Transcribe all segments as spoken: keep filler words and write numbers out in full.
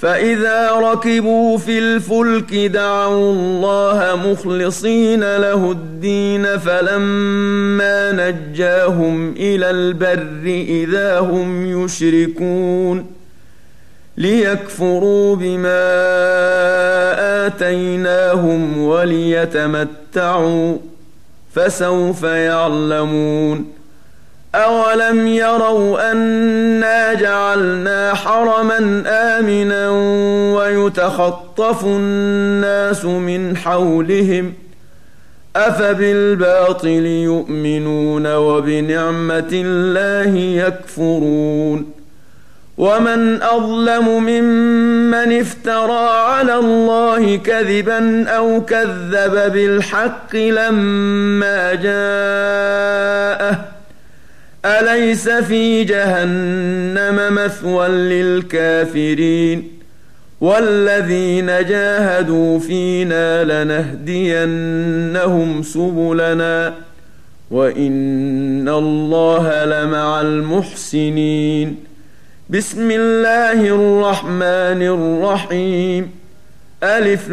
فإذا ركبوا في الفلك دعوا الله مخلصين له الدين فلما نجاهم إلى البر إذا هم يشركون ليكفروا بما آتيناهم وليتمتعوا فسوف يعلمون أولم يروا أنا جعلنا حرما آمنا ويتخطف الناس من حولهم أفبالباطل يؤمنون وبنعمة الله يكفرون ومن أظلم ممن افترى على الله كذبا أو كذب بالحق لما جاءه أليس في جهنم مثوى للكافرين والذين جاهدوا فينا لنهدينهم سبلنا وإن الله لمع المحسنين بسم الله الرحمن الرحيم ألف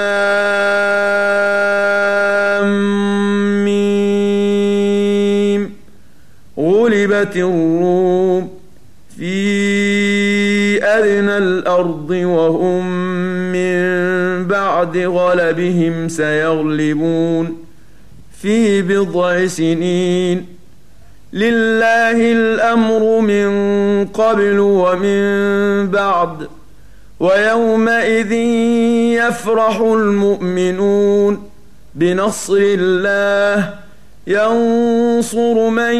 لام ميم غلبت الروم في أدنى الأرض وهم من بعد غلبهم سيغلبون في بضع سنين لله الأمر من قبل ومن بعد ويومئذ يفرح المؤمنون بنصر الله ينصر من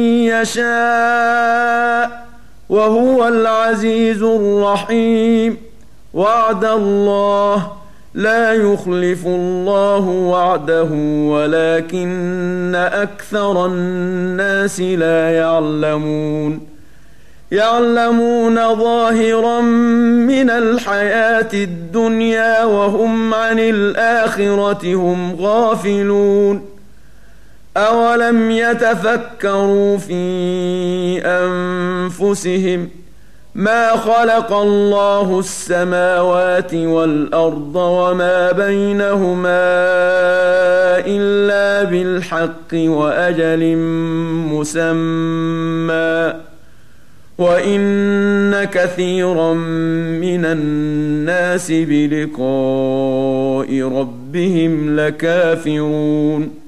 يشاء وهو العزيز الرحيم وعد الله لا يخلف الله وعده ولكن أكثر الناس لا يعلمون يعلمون ظاهرا من الحياة الدنيا وهم عن الآخرة هم غافلون أولم يتفكروا في أنفسهم ما خلق الله السماوات والأرض وما بينهما إلا بالحق وأجل مسمى وإن كثيرا من الناس بلقاء ربهم لكافرون